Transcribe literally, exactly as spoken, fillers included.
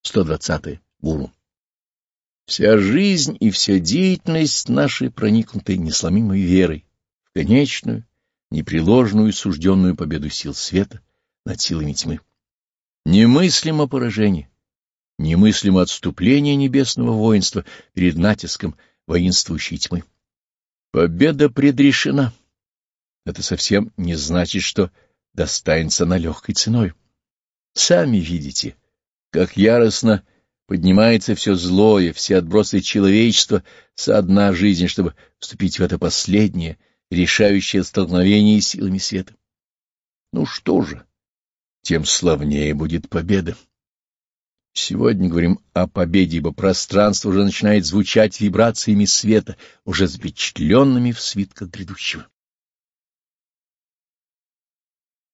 сто двадцатое. Гуру. Вся жизнь и вся деятельность нашей проникнуты несломимой верой в конечную, непреложную сужденную победу сил света над силами тьмы. Немыслимо поражение, немыслимо отступление небесного воинства перед натиском воинствующей тьмы. Победа предрешена. Это совсем не значит, что достанется на легкой ценой. Сами видите, как яростно поднимается все злое, все отбросы человечества со дна жизни, чтобы вступить в это последнее, решающее столкновение с силами света. Ну что же, тем славнее будет победа. Сегодня говорим о победе, ибо пространство уже начинает звучать вибрациями света, уже запечатленными в свитках грядущего.